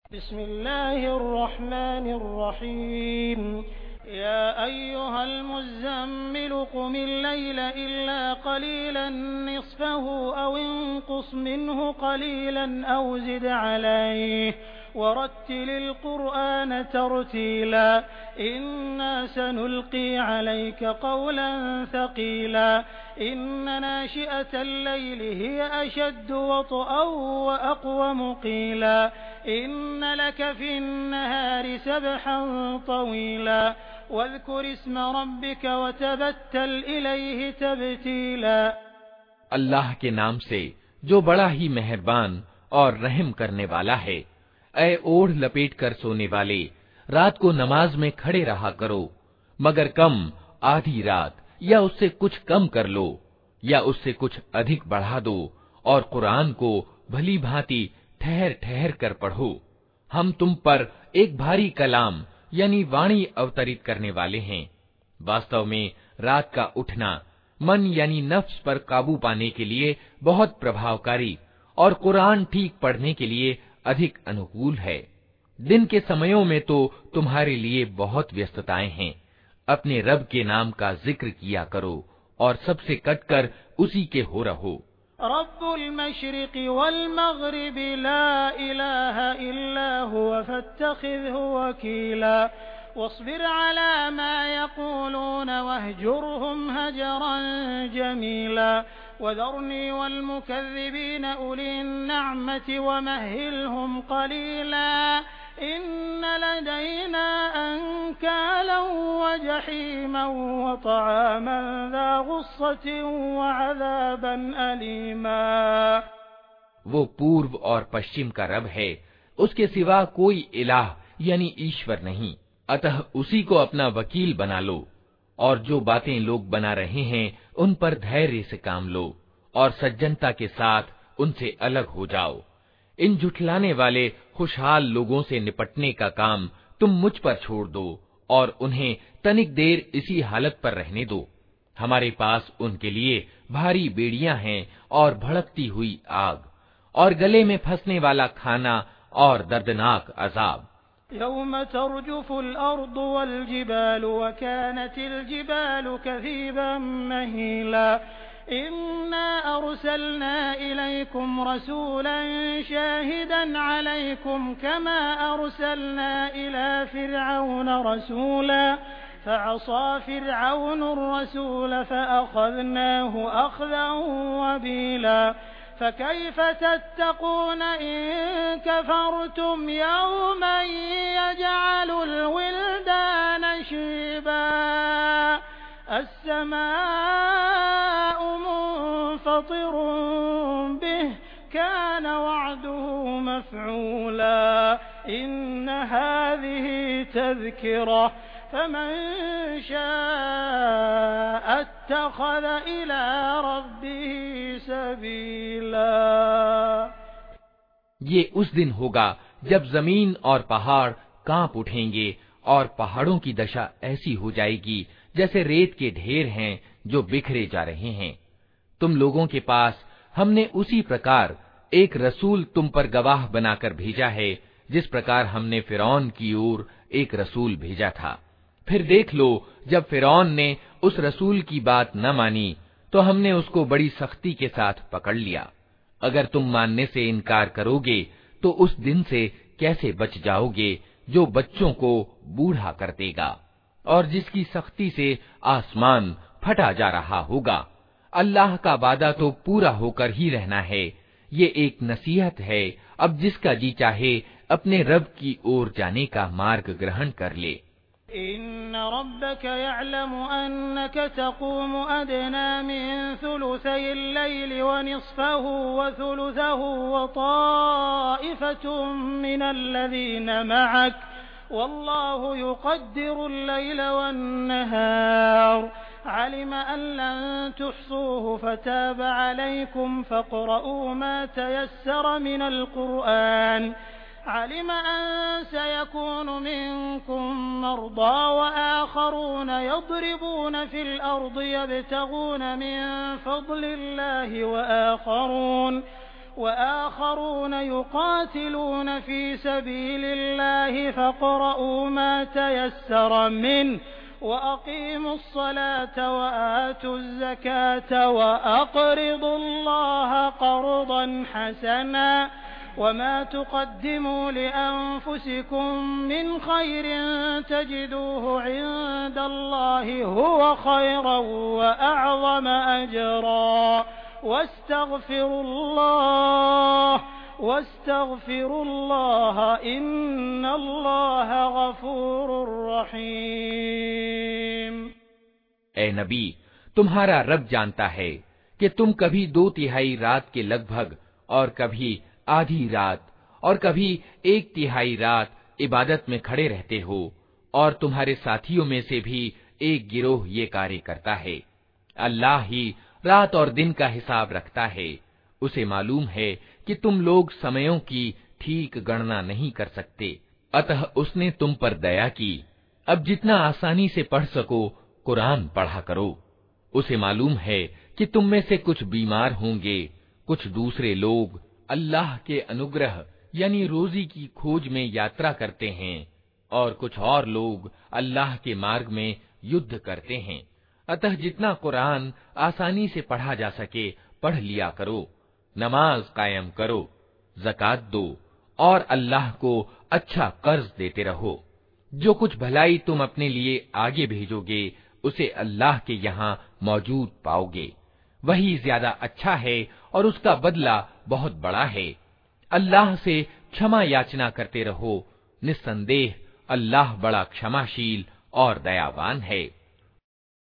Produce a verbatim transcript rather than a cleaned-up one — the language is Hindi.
बिस्मिल्लाहिर्रहमानिर्रहीम। या अय्युहल मुज़्ज़म्मिल क़ुमिल लैला इल्ला क़लीलन निस्फ़हु औ इंक़ुस मिन्हु क़लीलन औ ज़िद अलैहि वरत्तिलिल क़ुरआन तरतीला। इन्ना सनुल्क़ी अलैका क़ौलन थक़ीला। इन्न नाशिअतल लैलि हिय अशद्दु वत्अन व अक़वम क़ीला। इन्न लक फ़िन्नहारि सबहन तवीला। वज़्कुर इस्म रब्बिक वतबत्तल इलैहि तबतीला। अल्लाह के नाम से जो बड़ा ही मेहरबान और रहम करने वाला है। ऐ ओढ़ लपेट कर सोने वाले, रात को नमाज में खड़े रहा करो, मगर कम आधी रात या उससे कुछ कम कर लो या उससे कुछ अधिक बढ़ा दो, और कुरान को भली भांति ठहर ठहर कर पढ़ो। हम तुम पर एक भारी कलाम यानी वाणी अवतरित करने वाले हैं। वास्तव में रात का उठना मन यानी नफ्स पर काबू पाने के लिए बहुत प्रभावकारी और कुरान ठीक पढ़ने के लिए अधिक अनुकूल है। दिन के समयों में तो तुम्हारे लिए बहुत व्यस्तताएं हैं। अपने रब के नाम का जिक्र किया करो और सबसे कटकर उसी के हो रहो। रब्बुल मशरिक़ि वल मग़रिबि ला इलाहा इल्ला हुवा फत्तख़िज़हु वकीला। वस्बिर अला मा यक़ूलून वहजुरहुम हजरन जमीला। वज़रनी वल मुकज़्ज़िबीन उलिन नअमति वमहहिलहुम क़लीला। इन्न लदैना अंकालन व जहीमन व तआमन ज़ा गुस्सतिन व अज़ाबन अलीमा। वो पूर्व और पश्चिम का रब है, उसके सिवा कोई इलाह यानी ईश्वर नहीं, अतः उसी को अपना वकील बना लो, और जो बातें लोग बना रहे हैं उन पर धैर्य से काम लो और सज्जनता के साथ उनसे अलग हो जाओ। इन झुठलाने वाले खुशहाल लोगों से निपटने का काम तुम मुझ पर छोड़ दो और उन्हें तनिक देर इसी हालत पर रहने दो। हमारे पास उनके लिए भारी बेड़ियां हैं और भड़कती हुई आग और गले में फंसने वाला खाना और दर्दनाक अजाब। यौम तर्जुफुल अर्दु वल जिबालु व कानतिल जिबालु कसीबन महीला। इन्ना अरसलना इलैकुम रसूलन शाहिदन अलैकुम कमा अरसलना इला फिरऔन रसूला फअसा फिरऔनुर रसूल फअखज़नाहु अख़ज़न वबीला। फकैफ़ तत्तक़ून इन कफ़रतुम यौमन यजअलुल विल्दान शीबा। अस्समाउ मुन्फ़तिरुन बिहि कान वअदुहु मफ़ऊला। इन्न हाज़िहि तज़किरा फमन शाअ अत्तख़ज़ इला रब्बिहि सबीला। ये उस दिन होगा जब जमीन और पहाड़ कांप उठेंगे और पहाड़ों की दशा ऐसी हो जाएगी जैसे रेत के ढेर हैं जो बिखरे जा रहे हैं। तुम लोगों के पास हमने उसी प्रकार एक रसूल तुम पर गवाह बनाकर भेजा है, जिस प्रकार हमने फिरौन की ओर एक रसूल भेजा था। फिर देख लो, जब फिरौन ने उस रसूल की बात न मानी तो हमने उसको बड़ी सख्ती के साथ पकड़ लिया। अगर तुम मानने से इनकार करोगे तो उस दिन से कैसे बच जाओगे जो बच्चों को बूढ़ा कर देगा और जिसकी सख्ती से आसमान फटा जा रहा होगा। अल्लाह का वादा तो पूरा होकर ही रहना है। ये एक नसीहत है, अब जिसका जी चाहे अपने रब की ओर जाने का मार्ग ग्रहण कर ले। इन्न रब्बक यअलमु अन्नक तक़ूमु अदना मिन सुलुसैल लैलि व निस्फ़हु व सुलुसहु व ताइफ़तुम मिनल लज़ीना मअक वल्लाहु युक़द्दिरुल लैला वन नहार। علم أن لن تحصوه فتاب عليكم فاقرؤوا ما تيسر من القرآن. علم أن سيكون منكم مرضى وآخرون يضربون في الأرض يبتغون من فضل الله وآخرون وآخرون يقاتلون في سبيل الله فاقرؤوا ما تيسر منه وأقيموا الصلاة وآتوا الزكاة وأقرضوا الله قرضا حسنا وما تقدموا لأنفسكم من خير تجدوه عند الله هو خيرا وأعظم أجرا واستغفروا الله واستغفروا الله إن الله غفور रहीम। ए नबी, तुम्हारा रब जानता है कि तुम कभी दो तिहाई रात के लगभग और कभी आधी रात और कभी एक तिहाई रात इबादत में खड़े रहते हो, और तुम्हारे साथियों में से भी एक गिरोह ये कार्य करता है। अल्लाह ही रात और दिन का हिसाब रखता है। उसे मालूम है कि तुम लोग समयों की ठीक गणना नहीं कर सकते, अतः उसने तुम पर दया की। अब जितना आसानी से पढ़ सको कुरान पढ़ा करो। उसे मालूम है कि तुम में से कुछ बीमार होंगे, कुछ दूसरे लोग अल्लाह के अनुग्रह यानी रोजी की खोज में यात्रा करते हैं, और कुछ और लोग अल्लाह के मार्ग में युद्ध करते हैं। अतः जितना कुरान आसानी से पढ़ा जा सके पढ़ लिया करो, नमाज कायम करो, ज़कात दो और अल्लाह को अच्छा कर्ज देते रहो। जो कुछ भलाई तुम अपने लिए आगे भेजोगे उसे अल्लाह के यहाँ मौजूद पाओगे। वही ज्यादा अच्छा है और उसका बदला बहुत बड़ा है। अल्लाह से क्षमा याचना करते रहो, निस्संदेह अल्लाह बड़ा क्षमाशील और दयावान है।